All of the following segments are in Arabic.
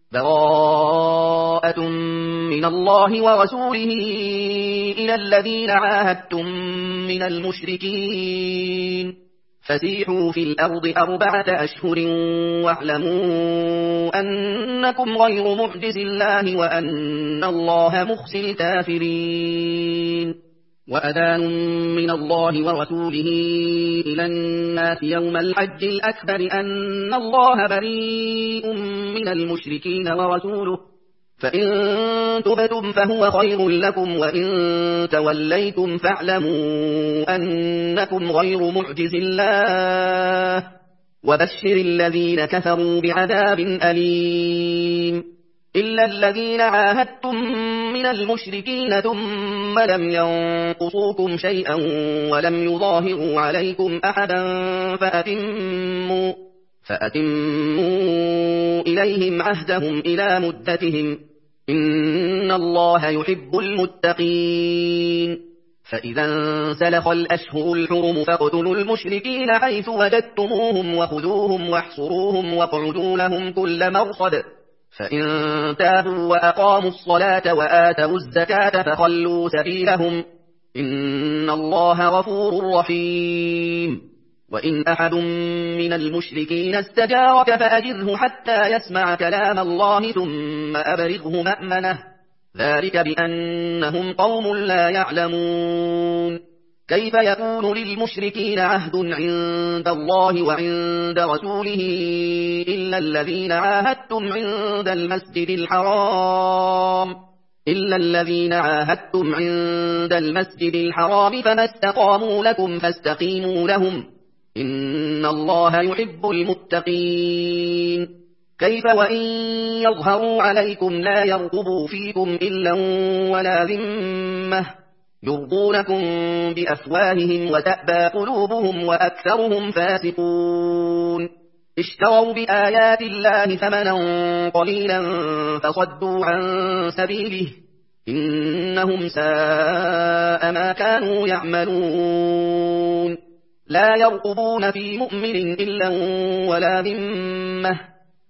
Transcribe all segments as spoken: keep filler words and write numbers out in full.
براءة من الله ورسوله إلى الذين عاهدتم من المشركين فسيحوا في الأرض أربعة أشهر واعلموا أنكم غير معجز الله وأن الله مخزي الكافرين وأذان من الله ورسوله إلى الناس يوم الحج الأكبر أن الله بريء من المشركين ورسوله فإن تبتم فهو خير لكم وإن توليتم فاعلموا أنكم غير معجز الله وبشر الذين كفروا بعذاب أليم إلا الذين عاهدتم من المشركين ثم لم ينقصوكم شيئا ولم يظاهروا عليكم أحدا فأتموا, فأتموا إليهم عهدهم إلى مدتهم إن الله يحب المتقين فإذا انسلخ الأشهر الحرم فاقتلوا المشركين حيث وجدتموهم وخذوهم واحصروهم واقعدوا لهم كل مرصد فإن تابوا وأقاموا الصلاة وآتوا الزكاة فخلوا سبيلهم إن الله غفور رحيم وإن أحد من المشركين استجارك فأجره حتى يسمع كلام الله ثم أبلغه مأمنه ذلك بأنهم قوم لا يعلمون كيف يكون للمشركين عهد عند الله وعند رسوله إلا الذين عاهدتم عند المسجد الحرام إلا الذين عاهدتم عند المسجد الحرام فما استقاموا لكم فاستقيموا لهم إن الله يحب المتقين كيف وإن يظهروا عليكم لا يرقبوا فيكم إلا ولا ذمة يرضونكم بأفواههم وتأبى قلوبهم وأكثرهم فاسقون اشتروا بآيات الله ثمنا قليلا فصدوا عن سبيله إنهم ساء ما كانوا يعملون لا يرقبون في مؤمن إلا ولا ذمة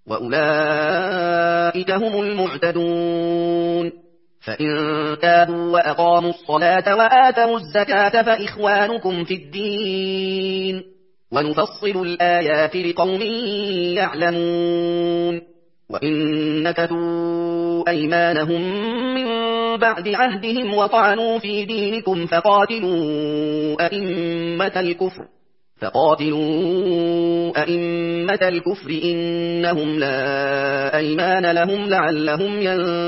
وأولئك هم المعتدون فإن تابوا وأقاموا الصلاة وآتوا الزكاة فإخوانكم في الدين ونفصل الآيات لقوم يعلمون وإن نكثوا أيمانهم من بعد عهدهم وطعنوا في دينكم فقاتلوا أئمة الكفر فقاتلوا أئمة الكفر إنهم لا أيمان لهم لعلهم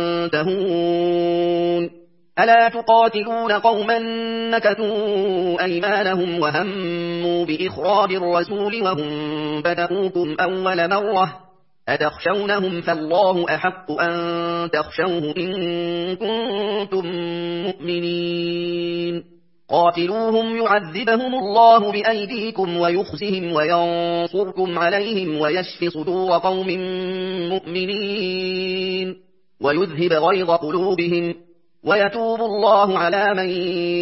ينتهون ألا تقاتلون قوما نكثوا أيمانهم وهموا بإخراج الرسول وهم بدؤوكم أول مرة أتخشونهم فالله أحق أن تخشوه إن كنتم مؤمنين قاتلوهم يعذبهم الله بأيديكم ويخزهم وينصركم عليهم ويشف صدور قوم مؤمنين ويذهب غيظ قلوبهم ويتوب الله على من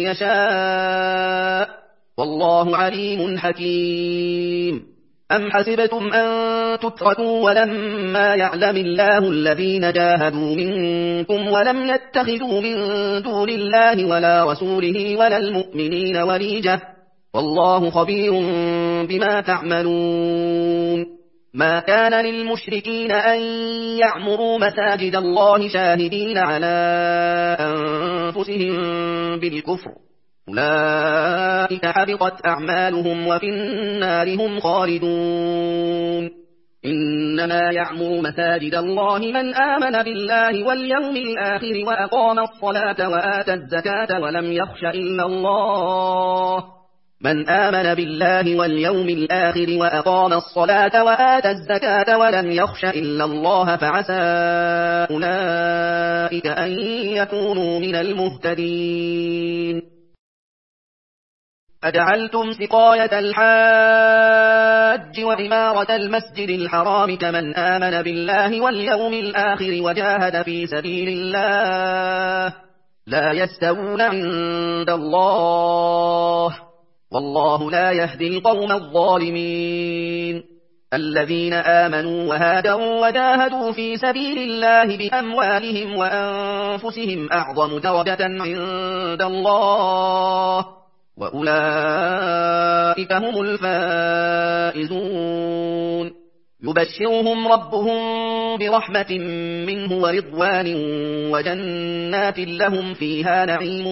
يشاء والله عليم حكيم أم حسبتم أن تتركوا ولما يعلم الله الذين جاهدوا منكم ولم يتخذوا من دون الله ولا رسوله ولا المؤمنين وليجة والله خبير بما تعملون ما كان للمشركين أن يعمروا مساجد الله شاهدين على أنفسهم بالكفر أولئك حبطت أعمالهم وفي النار هم خالدون إنما يعمر مساجد الله من آمن بالله واليوم الآخر وأقام الصلاة وآتى الزكاة ولم يخش إلا الله من آمن بالله واليوم الآخر وأقام الصلاة وآتى الزكاة ولم يخش إلا الله فعسى أولئك أن يكونوا من المهتدين أجعلتم سقاية الحاج وعمارة المسجد الحرام كمن آمن بالله واليوم الآخر وجاهد في سبيل الله لا يستوون عند الله والله لا يهدي القوم الظالمين الذين آمنوا وهاجروا وجاهدوا في سبيل الله بأموالهم وأنفسهم أعظم درجة عند الله وأولئك هم الفائزون يبشرهم ربهم برحمة منه ورضوان وجنات لهم فيها نعيم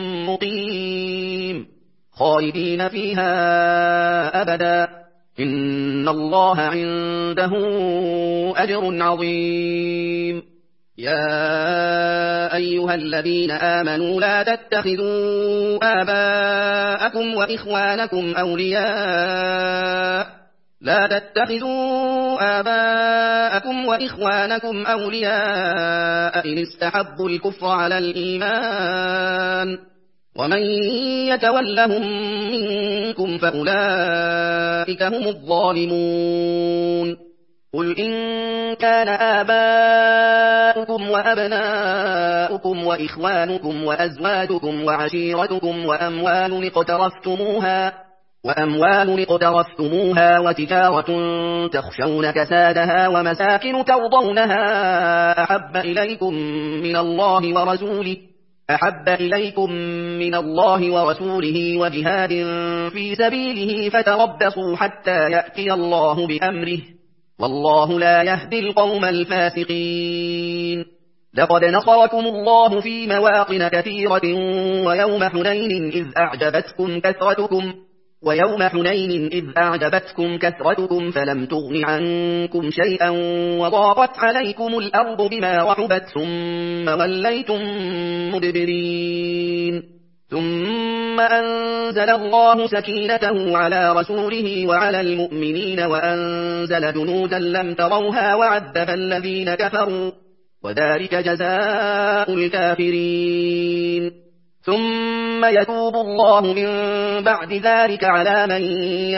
مقيم خالدين فيها أبدا إن الله عنده أجر عظيم يا أيها الذين آمنوا لا تتخذوا آباءكم وإخوانكم أولياء لا تتخذوا آباءكم وإخوانكم أولياء إن استحبوا الكفر على الإيمان ومن يتولهم منكم فأولئك هم الظالمون قل إن كان آباؤكم وأبناؤكم وإخوانكم وأزواجكم وعشيرتكم وأموال اقترفتموها وأموال اقترفتموها وتجارة تخشون كسادها ومساكن ترضونها أحب إليكم من الله ورسوله أحب إليكم من الله ورسوله وجهاد في سبيله فتربصوا حتى يأتي الله بأمره والله لا يهدي القوم الفاسقين لقد نصركم الله في مواطن كثيرة ويوم حنين إذ أعجبتكم كثرتكم ويوم حنين إذ أعجبتكم كثرتكم فلم تغن عنكم شيئا وضاقت عليكم الأرض بما رحبت ثم وليتم مدبرين ثم أنزل الله سكينته على رسوله وعلى المؤمنين وأنزل جنودا لم تروها وعذب الذين كفروا وذلك جزاء الكافرين ثم يتوب الله من بعد ذلك على من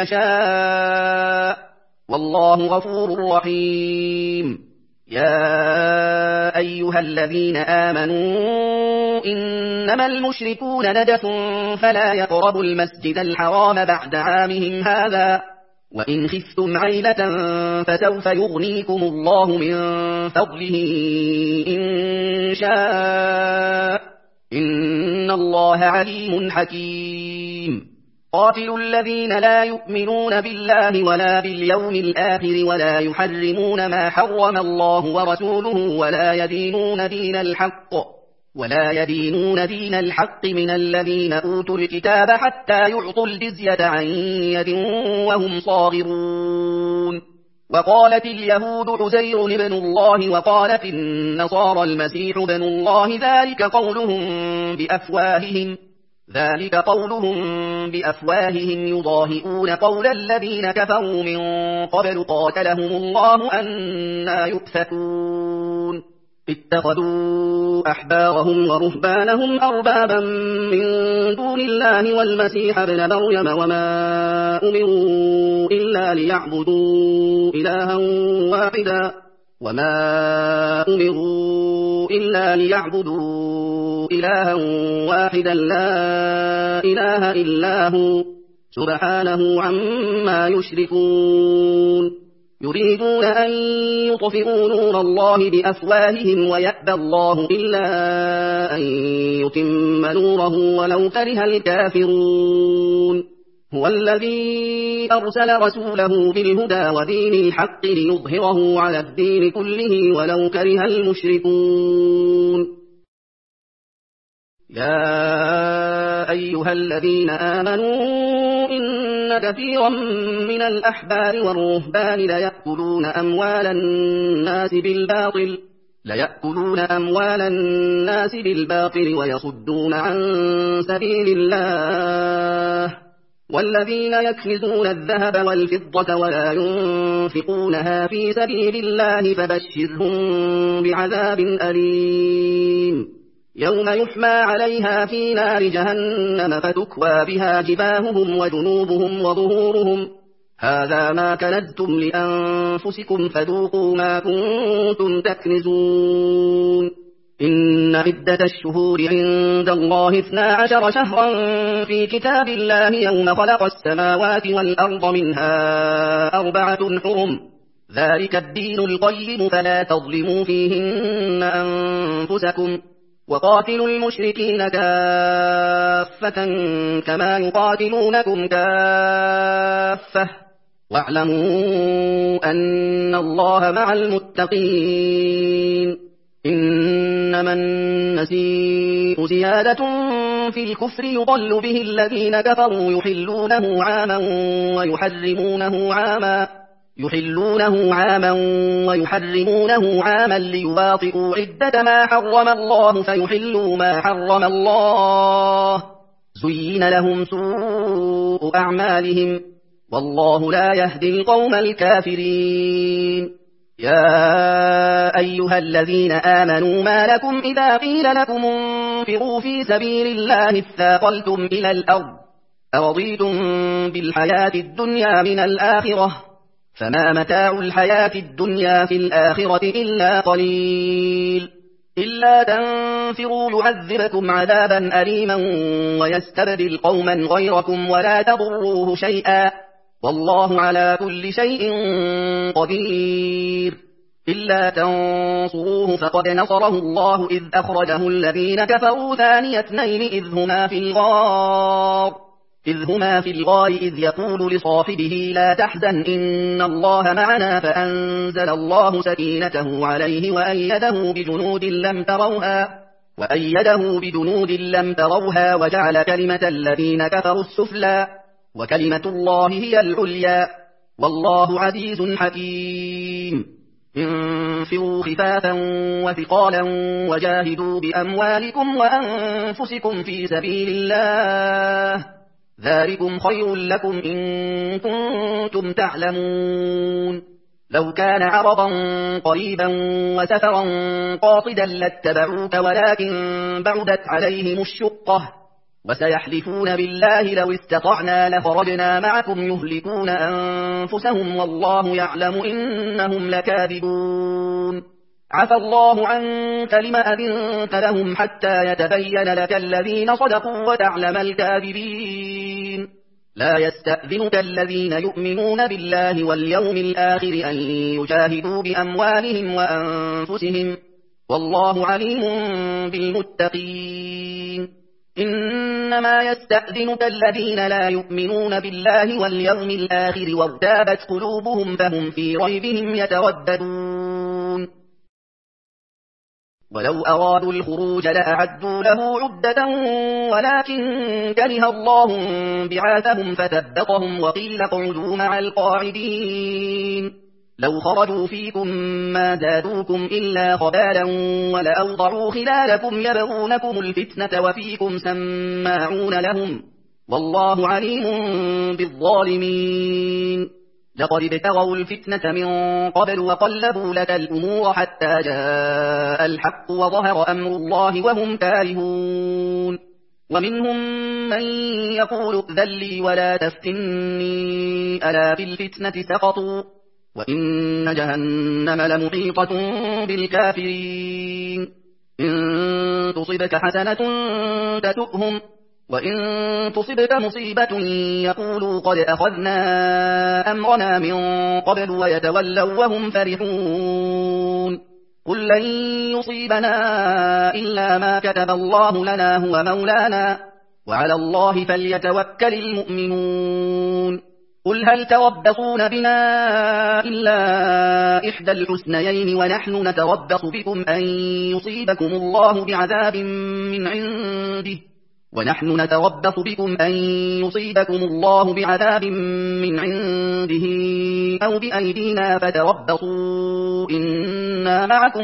يشاء والله غفور رحيم يا أيها الذين آمنوا إنما المشركون نجس فلا يقربوا المسجد الحرام بعد عامهم هذا وإن خفتم عيلة فسوف يغنيكم الله من فضله إن شاء إن الله عليم حكيم قاتلوا الذين لا يؤمنون بالله ولا باليوم الآخر ولا يحرمون ما حرم الله ورسوله ولا يدينون دين الحق ولا يدينون دين الحق من الذين أوتوا الكتاب حتى يعطوا الجزية عن يد وهم صاغرون وقالت اليهود عزير ابن الله وقالت النصارى المسيح ابن الله ذلك قولهم بأفواههم ذلك قولهم بأفواههم يضاهئون قول الذين كفروا من قبل قاتلهم الله أنى يؤفكون اتخذوا أحبارهم ورهبانهم أربابا من دون الله والمسيح ابن مريم وما أمروا إلا ليعبدوا إلها واحدا وما أمروا إلا ليعبدوا إلها واحدا لا إله إلا هو سبحانه عما يشركون يريدون أن يطفئوا نور الله بأفواههم ويأبى الله إلا أن يتم نوره ولو كره الكافرون هو الذي أرسل رسوله بالهدى ودين الحق ليظهره على الدين كله ولو كره المشركون يا أيها الذين آمنوا إن كثيرا من الأحبار والرهبان ليأكلون أموال الناس بالباطل ليأكلون أموال الناس بالباطل ويصدون عن سبيل الله والذين يكنزون الذهب والفضة ولا ينفقونها في سبيل الله فبشرهم بعذاب أليم يوم يحمى عليها في نار جهنم فتكوى بها جباههم وجنوبهم وظهورهم هذا ما كنزتم لأنفسكم فذوقوا ما كنتم تكنزون إن عدة الشهور عند الله اثنا عشر شهرا في كتاب الله يوم خلق السماوات والأرض منها أربعة حرم ذلك الدين القيم فلا تظلموا فيهن أنفسكم وقاتلوا المشركين كافة كما يقاتلونكم كافة واعلموا أن الله مع المتقين إنما النسيء زيادة في الكفر يضل به الذين كفروا يحلونه عاما ويحرمونه عاما يحلونه عاما ويحرمونه عاما ليواطئوا عدة ما حرم الله فيحلوا ما حرم الله زين لهم سوء أعمالهم والله لا يهدي القوم الكافرين يا أيها الذين آمنوا ما لكم إذا قيل لكم انفروا في سبيل الله اثاقلتم إلى الأرض أرضيتم بالحياة الدنيا من الآخرة فما متاع الحياة الدنيا في الآخرة إلا قليل إلا تنفروا يعذبكم عذابا أليما ويستبدل قوما غيركم ولا تضروه شيئا والله على كل شيء قدير إلا تنصروه فقد نصره الله إذ أخرجه الذين كفروا ثاني اثنين إذ هما في الغار إذ هما في الغار إذ يقول لصاحبه لا تحزن إن الله معنا فأنزل الله سكينته عليه وأيده بجنود لم تروها وأيده بجنود لم تروها وجعل كلمة الذين كفروا السفلى وكلمة الله هي العليا والله عزيز حكيم انفروا خفافا وثقالا وجاهدوا بأموالكم وأنفسكم في سبيل الله ذلكم خير لكم إن كنتم تعلمون لو كان عرضا قريبا وسفرا قاصدا لاتبعوك ولكن بعدت عليهم الشقة وسيحلفون بالله لو استطعنا لخرجنا معكم يهلكون أنفسهم والله يعلم إنهم لكاذبون عفى الله عنك لما أذنت لهم حتى يتبين لك الذين صدقوا وتعلم الكاذبين لا يستأذنك الذين يؤمنون بالله واليوم الآخر أن يجاهدوا بأموالهم وأنفسهم والله عليم بالمتقين إنما يستأذنك الذين لا يؤمنون بالله واليوم الآخر وارتابت قلوبهم فهم في ريبهم يترددون ولو أرادوا الخروج لأعدوا له عدة ولكن كره الله بعاثهم فثبطهم وقيل اقعدوا مع القاعدين لو خرجوا فيكم ما زادوكم إلا خبالا ولأوضعوا خلالكم يبغونكم الفتنة وفيكم سماعون لهم والله عليم بالظالمين لقد ابتغوا الفتنة من قبل وقلبوا لك الأمور حتى جاء الحق وظهر أمر الله وهم كارهون ومنهم من يقول ائذن لي ولا تفتني ألا في الفتنة سقطوا وإن جهنم لمحيطة بالكافرين إن تصبك حسنة تسؤهم وإن تصبك مصيبة يقولوا قد أخذنا أمرنا من قبل ويتولوا وهم فرحون قل لن يصيبنا إلا ما كتب الله لنا هو مولانا وعلى الله فليتوكل المؤمنون قل هل تربصون بنا إلا إحدى الحسنيين ونحن نتربص بكم أن يصيبكم الله بعذاب من عنده ونحن نتربص بكم أن يصيبكم الله بعذاب من عنده أو بأيدينا فتربصوا إنا معكم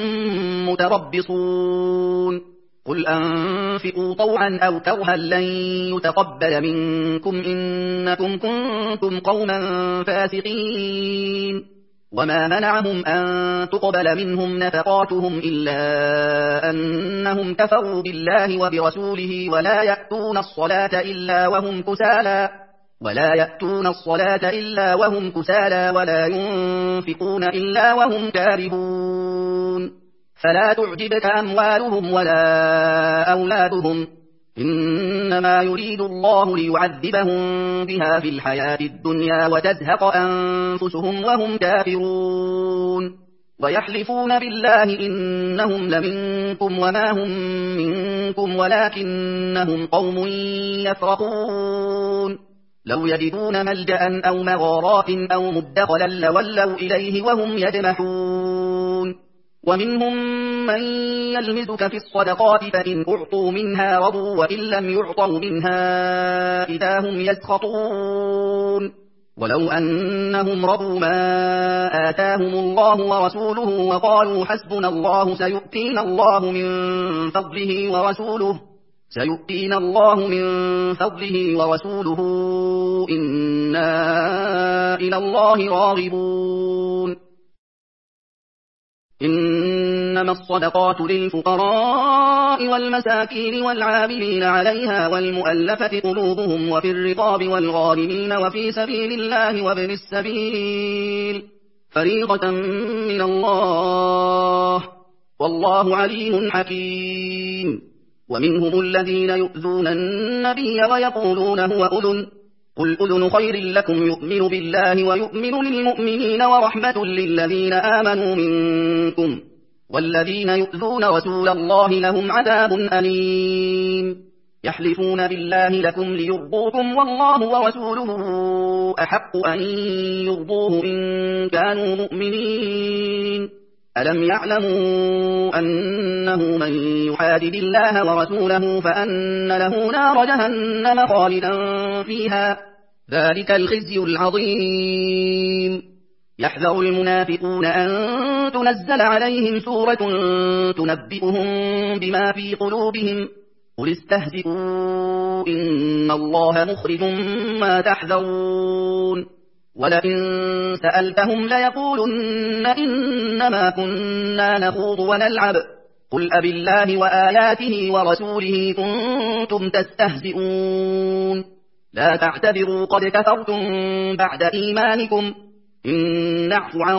متربصون قل أنفقوا طوعا أو كرها لن يتقبل منكم إنكم كنتم قوما فاسقين وما منعهم أن تقبل منهم نفقاتهم إلا أنهم كفروا بالله وبرسوله ولا يأتون الصلاة إلا وهم كسالى ولا يأتون الصلاة إلا وهم كسالى ولا ينفقون إلا وهم كارهون فلا تعجبك أموالهم ولا أولادهم، إنما يريد الله ليعذبهم بها في الحياة الدنيا وتزهق أنفسهم وهم كافرون. ويحلفون بالله إنهم لمنكم وما هم منكم ولكنهم قوم يفرقون. لو يجدون ملجأ أو مغارات أو مدخلا لولوا إليه وهم يجمحون. ومنهم من يلمزك في الصدقات فإن أعطوا منها رضوا وإن لم يعطوا منها إذا هم يسخطون. ولو أنهم رضوا ما آتاهم الله ورسوله وقالوا حسبنا الله سيؤتينا الله من فضله ورسوله سيؤتينا الله من فضله ورسوله إنا إلى الله راغبون. إنما الصدقات للفقراء والمساكين والعاملين عليها والمؤلفة قلوبهم وفي الرقاب والغارمين وفي سبيل الله وابن السبيل فريضة من الله والله عليم حكيم. ومنهم الذين يؤذون النبي ويقولون هو أذن قل أذن خير لكم يؤمن بالله ويؤمن للمؤمنين ورحمة للذين آمنوا منكم والذين يؤذون رسول الله لهم عذاب أليم. يحلفون بالله لكم ليرضوكم والله ورسوله أحق أن يرضوه إن كانوا مؤمنين. ألم يعلموا أنه من يحادد الله ورسوله فأن له نار جهنم خالدا فيها ذلك الخزي العظيم. يحذر المنافقون أن تنزل عليهم سورة تنبئهم بما في قلوبهم قل استهزئوا إن الله مخرج ما تحذرون. ولئن سألتهم ليقولن إنما كنا نخوض ونلعب قل أبالله وآياته ورسوله كنتم تستهزئون لا تعتذروا قد كفرتم بعد إيمانكم إن نعفو عن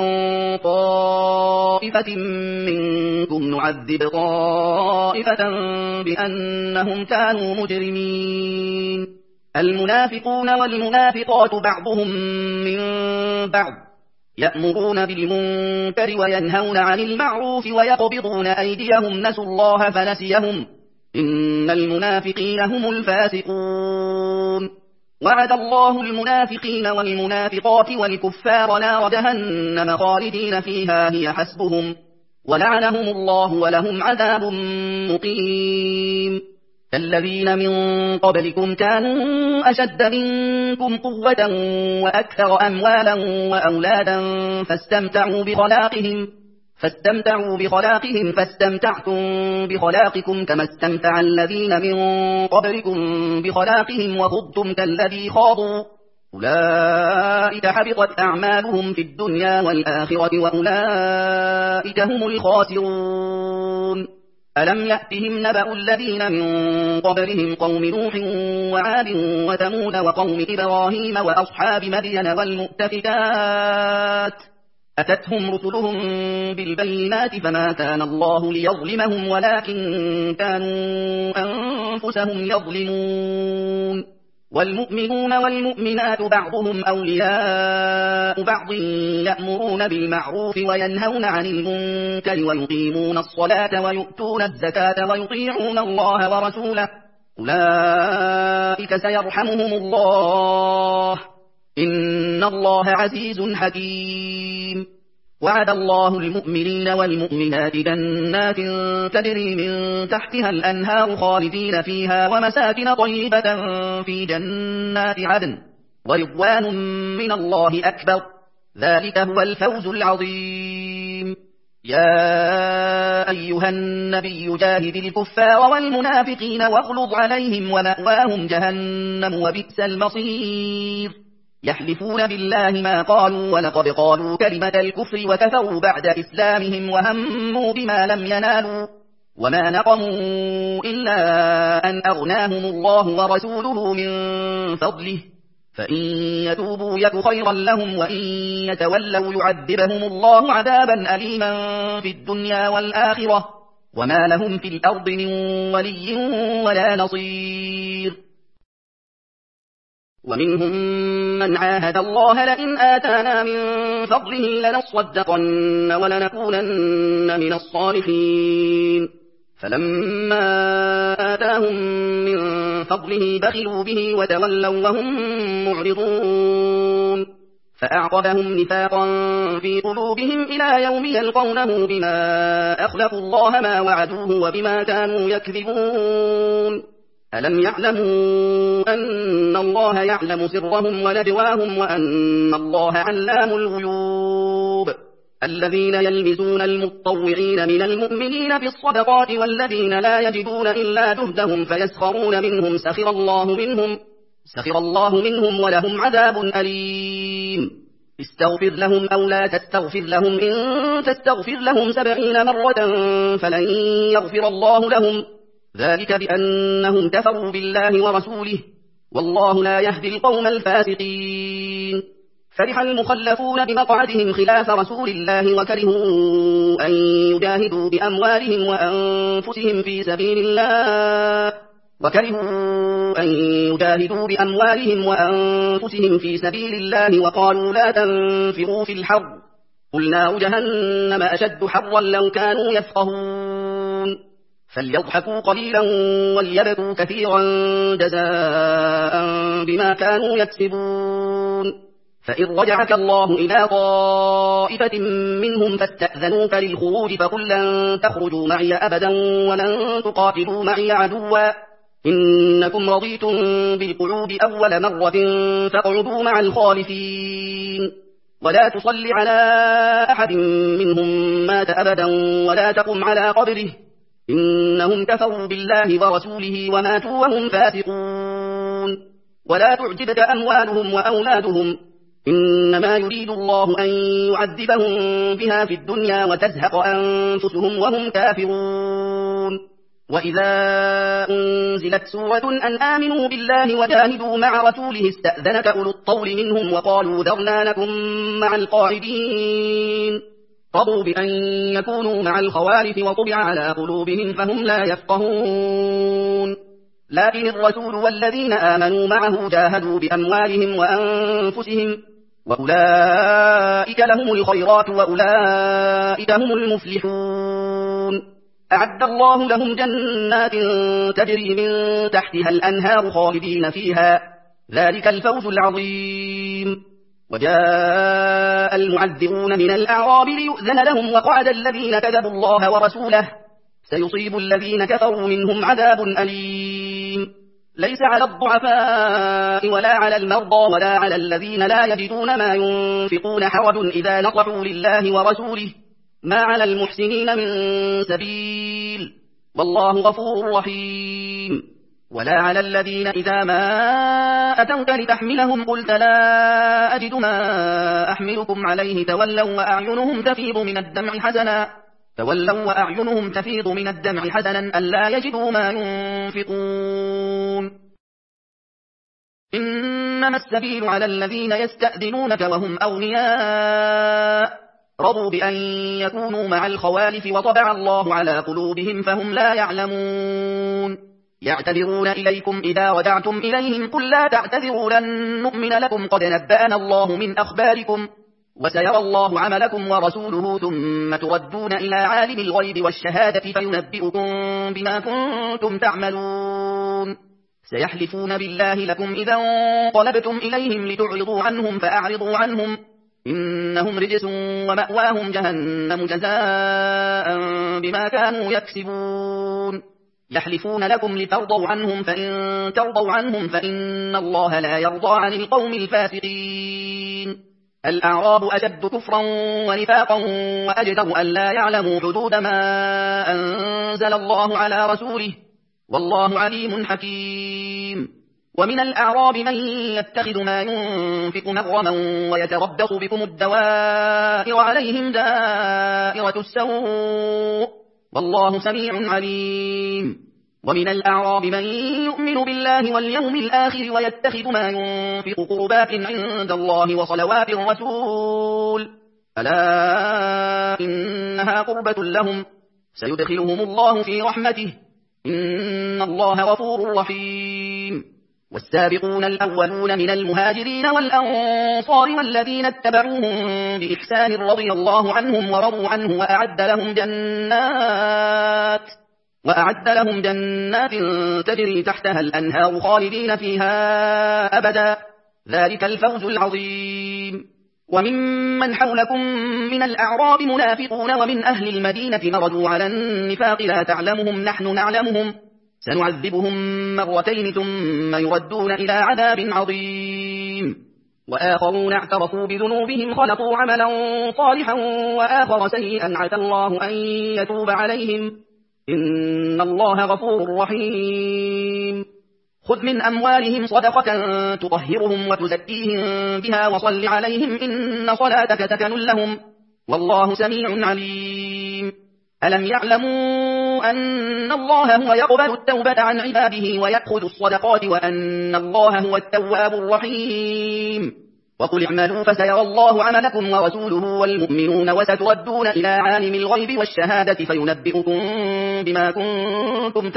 طائفة منكم نعذب طائفة بأنهم كانوا مجرمين. المنافقون والمنافقات بعضهم من بعض يأمرون بالمنكر وينهون عن المعروف ويقبضون أيديهم نسوا الله فنسيهم إن المنافقين هم الفاسقون. وعد الله المنافقين والمنافقات والكفار نار جهنم خالدين فيها هي حسبهم ولعنهم الله ولهم عذاب مقيم. الذين من قبلكم كانوا أشد منكم قوة وأكثر أموالا وأولادا فاستمتعوا بخلاقهم فاستمتعوا بخلاقهم فاستمتعتم بخلاقكم كما استمتع الذين من قبلكم بخلاقهم وخضتم كالذي خاضوا أولئك حبطت أعمالهم في الدنيا والآخرة وأولئك هم الخاسرون. ألم يأتهم نبأ الذين من قبلهم قوم نوح وعاد وثمود وقوم إبراهيم وأصحاب مدين والمؤتفكات أتتهم رسلهم بالبينات فما كان الله ليظلمهم ولكن كانوا أنفسهم يظلمون. والمؤمنون والمؤمنات بعضهم أولياء بعض يأمرون بالمعروف وينهون عن المنكر ويقيمون الصلاة ويؤتون الزكاة ويطيعون الله ورسوله أولئك سيرحمهم الله إن الله عزيز حكيم. وعد الله المؤمنين والمؤمنات جنات تجري من تحتها الأنهار خالدين فيها ومساكن طيبة في جنات عدن ورضوان من الله أكبر ذلك هو الفوز العظيم. يا أيها النبي جاهد الكفار والمنافقين واغلظ عليهم ومأواهم جهنم وبئس المصير. يحلفون بالله ما قالوا ولقد قالوا كلمة الكفر وكفروا بعد إسلامهم وهموا بما لم ينالوا وما نقموا إلا أن أغناهم الله ورسوله من فضله فإن يتوبوا يك خيرا لهم وإن يتولوا يعذبهم الله عذابا أليما في الدنيا والآخرة وما لهم في الأرض من ولي ولا نصير. ومنهم من عاهد الله لئن آتانا من فضله لنصدقن ولنكونن من الصالحين فلما آتاهم من فضله بخلوا به وتولوا وهم معرضون فأعقبهم نفاقا في قلوبهم إلى يوم يلقونه بما أخلفوا الله ما وعدوه وبما كانوا يكذبون. ألم يعلموا أن الله يعلم سرهم ونجواهم وأن الله علام الغيوب. الذين يلمزون المتطوعين من المؤمنين في الصدقات والذين لا يجدون إلا جهدهم فيسخرون منهم سخر الله منهم سخر الله منهم ولهم عذاب أليم. استغفر لهم أو لا تستغفر لهم إن تستغفر لهم سبعين مرة فلن يغفر الله لهم ذلك بأنهم كفروا بالله ورسوله والله لا يهدي القوم الفاسقين. فرح المخلفون بمقعدهم خلاف رسول الله وكرهوا أن يجاهدوا بأموالهم وأنفسهم في سبيل الله وكرهوا أن يجاهدوا بأموالهم وأنفسهم في سبيل الله وقالوا لا تنفروا في الحر قل نار جهنم أشد حرا لو كانوا يفقهون. فليضحكوا قليلا وليبكوا كثيرا جزاء بما كانوا يكسبون. فإن رجعك الله إلى طائفة منهم فاستأذنوك للخروج فقل لن تخرجوا معي أبدا ولن تقاتلوا معي عدوا إنكم رضيتم بالقعود أول مرة فاقعدوا مع الخالفين ولا تصل على أحد منهم مات أبدا ولا تقم على قبره إنهم كفروا بالله ورسوله وماتوا وهم فاسقون. ولا تعجبك أموالهم وأولادهم إنما يريد الله أن يعذبهم بها في الدنيا وتزهق أنفسهم وهم كافرون. وإذا أنزلت سورة أن آمنوا بالله وجاهدوا مع رسوله استأذنك أولو الطول منهم وقالوا ذرنا لكم مع القاعدين رضوا بأن يكونوا مع الخوالف وطبع على قلوبهم فهم لا يفقهون. لكن الرسول والذين آمنوا معه جاهدوا بأموالهم وأنفسهم وأولئك لهم الخيرات وأولئك هم المفلحون. أعد الله لهم جنات تجري من تحتها الأنهار خالدين فيها ذلك الفوز العظيم. وجاء المعذرون من الأعراب ليؤذن لهم وقعد الذين كذبوا الله ورسوله سيصيب الذين كفروا منهم عذاب أليم. ليس على الضعفاء ولا على المرضى ولا على الذين لا يجدون ما ينفقون حرج إذا نصحوا لله ورسوله ما على المحسنين من سبيل والله غفور رحيم. ولا على الذين إذا ما أتوك لتحملهم قلت لا أجد ما أحملكم عليه تولوا وأعينهم تفيض من الدمع حزنا تولوا وأعينهم تفيض من الدمع حزنا ألا يجدوا ما ينفقون. إنما السبيل على الذين يستأذنونك وهم أغنياء رضوا بأن يكونوا مع الخوالف وطبع الله على قلوبهم فهم لا يعلمون. يعتذرون إليكم إذا رجعتم إليهم قل لا تعتذروا لن نؤمن لكم قد نبأنا الله من أخباركم وسيرى الله عملكم ورسوله ثم تردون إلى عالم الغيب والشهادة فينبئكم بما كنتم تعملون. سيحلفون بالله لكم إذا انقلبتم إليهم لتعرضوا عنهم فأعرضوا عنهم إنهم رجس ومأواهم جهنم جزاء بما كانوا يكسبون. يحلفون لكم لترضوا عنهم فإن ترضوا عنهم فإن الله لا يرضى عن القوم الفاسقين. الأعراب أشد كفرا ونفاقا وأجدر أن لا يعلموا حدود ما أنزل الله على رسوله والله عليم حكيم. ومن الأعراب من يتخذ ما ينفق مغرما ويتربص بكم الدوائر عليهم دائرة السوء والله سميع عليم. ومن الأعراب من يؤمن بالله واليوم الآخر ويتخذ ما ينفق قربات عند الله وصلوات الرسول ألا إنها قربة لهم سيدخلهم الله في رحمته إن الله غفور رحيم والسابقون الأولون من المهاجرين والأنصار والذين اتبعوهم بإحسان رضي الله عنهم ورضوا عنه وأعد لهم جنات وأعد لهم جنات تجري تحتها الأنهار خالدين فيها أبدا ذلك الفوز العظيم وممن حولكم من الأعراب منافقون ومن أهل المدينة مردوا على النفاق لا تعلمهم نحن نعلمهم سنعذبهم مرتين ثم يردون إلى عذاب عظيم وآخرون اعترفوا بذنوبهم خلقوا عملا صالحا وآخر سيئا عسى الله أن يتوب عليهم إن الله غفور رحيم خذ من أموالهم صدقة تطهرهم وتزكيهم بها وصل عليهم إن صلاتك سكن لهم والله سميع عليم ألم يعلموا أن الله هو يقبل التوبة عن عباده ويأخذ الصدقات وأن الله هو التواب الرحيم وقل اعملوا فسيرى الله عملكم ورسوله والمؤمنون وستردون إلى عالم الغيب والشهادة فينبئكم بما كنتم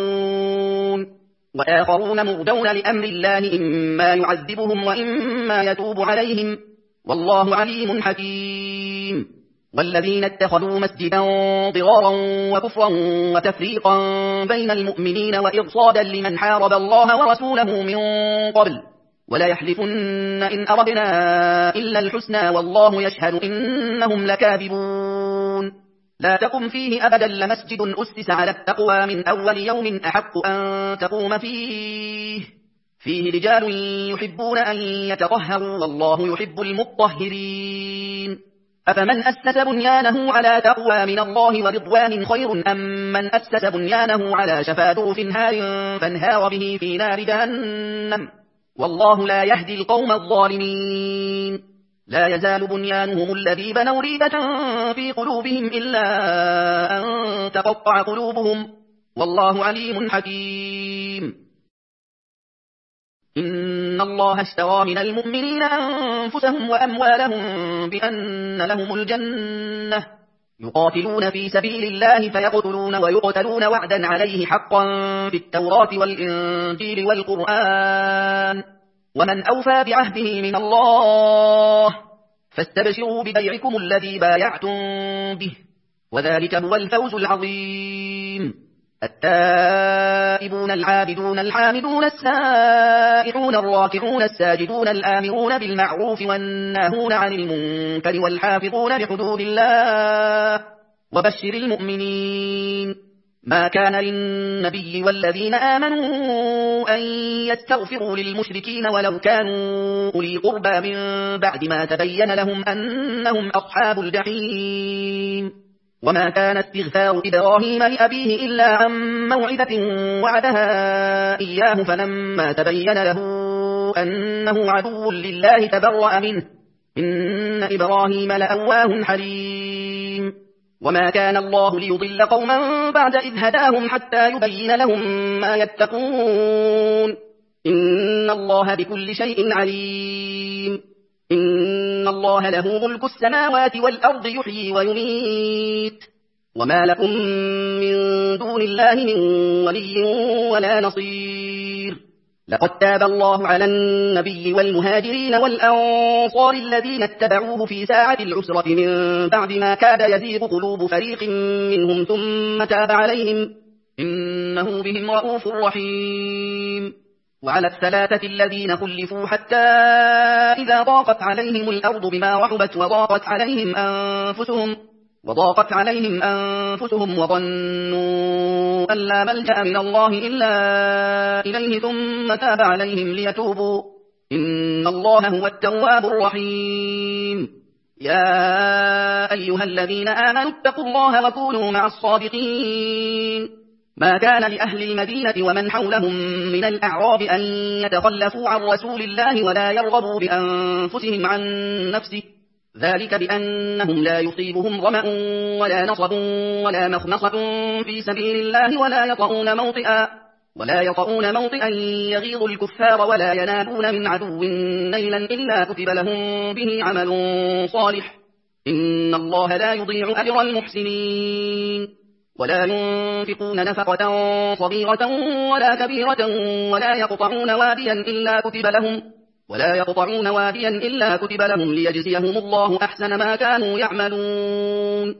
تعملون وآخرون مرجون لأمر الله إما يعذبهم وإما يتوب عليهم والله عليم حكيم والذين اتخذوا مسجدا ضرارا وكفرا وتفريقا بين المؤمنين وإرصادا لمن حارب الله ورسوله من قبل ولا يحلفن إن أردنا إلا الحسنى والله يشهد إنهم لكاذبون لا تقم فيه أبدا لمسجد أسس على التقوى من أول يوم أحق أن تقوم فيه فيه رجال يحبون أن يتطهروا والله يحب المطهرين أفمن أسس بنيانه على تقوى من الله ورضوان خير أم من أسس بنيانه على شفا جرف هار فانهار به في نار جهنم والله لا يهدي القوم الظالمين لا يزال بنيانهم الذي بنوا ريبة في قلوبهم إلا أن تقطع قلوبهم والله عليم حكيم إن الله اشترى من المؤمنين أنفسهم وأموالهم بأن لهم الجنة يقاتلون في سبيل الله فيقتلون ويقتلون وعدا عليه حقا في التوراة والإنجيل والقرآن ومن أوفى بعهده من الله فاستبشروا ببيعكم الذي بايعتم به وذلك هو الفوز العظيم التائبون العابدون الحامدون السائحون الراكعون الساجدون الآمرون بالمعروف والناهون عن المنكر والحافظون لحدود الله وبشر المؤمنين ما كان للنبي والذين آمنوا أن يستغفروا للمشركين ولو كانوا أولي قربى من بعد ما تبين لهم أنهم أصحاب الجحيم وما كان استغفار إبراهيم لأبيه إلا عن موعدة وعدها إياه فلما تبين له أنه عدو لله تبرأ منه إن إبراهيم لأواه حليم وما كان الله ليضل قوما بعد إذ هداهم حتى يبين لهم ما يتقون إن الله بكل شيء عليم إن الله له ملك السماوات والأرض يحيي ويميت وما لكم من دون الله من ولي ولا نصير لقد تاب الله على النبي والمهاجرين والأنصار الذين اتبعوه في ساعة العسرة من بعد ما كاد يزيغ قلوب فريق منهم ثم تاب عليهم إنه بهم رؤوف رحيم وعلى الثلاثة الذين خلفوا حتى إذا ضاقت عليهم الأرض بما رحبت وضاقت عليهم أنفسهم وضاقت عليهم أنفسهم وظنوا أن لا ملجأ من الله إلا إليه ثم تاب عليهم ليتوبوا إن الله هو التواب الرحيم يا أيها الذين آمنوا اتقوا الله وكونوا مع الصادقين ما كان لأهل المدينة ومن حولهم من الأعراب أن يتخلفوا عن رسول الله ولا يرغبوا بأنفسهم عن نفسه ذلك بأنهم لا يصيبهم ظمأ ولا نصب ولا مخمصة في سبيل الله ولا يطؤون موطئا ولا يطؤون موطئا يغيظ الكفار ولا ينالون من عدو نيلا إلا كتب لهم به عمل صالح إن الله لا يضيع أجر المحسنين ولا ينفقون نفقة صغيرة ولا كبيرة ولا يقطعون واديا إلا كتب لهم ولا يقطعون واديا إلا كتب لهم ليجزيهم الله أحسن ما كانوا يعملون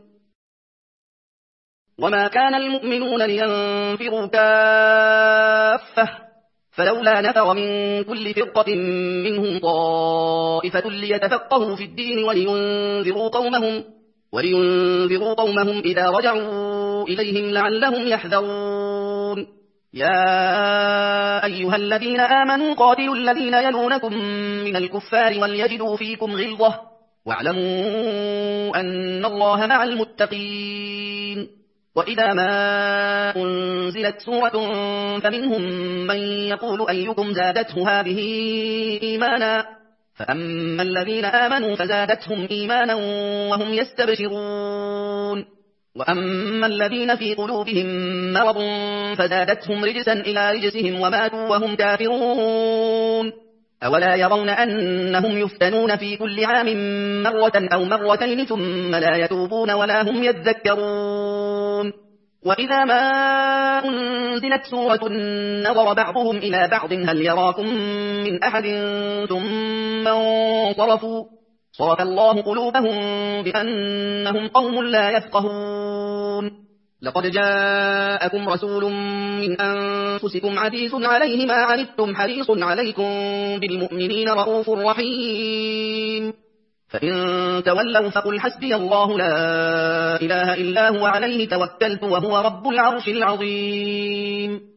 وما كان المؤمنون لينفروا كافة فلولا نفر من كل فرقة منهم طائفة ليتفقهوا في الدين ولينذروا قومهم ولينذروا قومهم إذا رجعوا إليهم لعلهم يحذرون يا أيها الذين آمنوا قاتلوا الذين يلونكم من الكفار وليجدوا فيكم غلظة واعلموا أن الله مع المتقين وإذا ما أنزلت سورة فمنهم من يقول أيكم زادته هذه إيمانا فأما الذين آمنوا فزادتهم إيمانا وهم يستبشرون وأما الذين في قلوبهم مرض فزادتهم رجسا إلى رجسهم وماتوا وهم كافرون أولا يرون أنهم يفتنون في كل عام مرة أو مرتين ثم لا يتوبون ولا هم يذكرون وإذا ما أنزلت سورة نظر بعضهم إلى بعض هل يراكم من أحد ثم انصرفوا صرف الله قلوبهم بأنهم قوم لا يفقهون لقد جاءكم رسول من أنفسكم عزيز عليه ما عنتم حريص عليكم بالمؤمنين رؤوف رحيم فإن تولوا فقل حسبي الله لا إله إلا هو عليه توكلت وهو رب العرش العظيم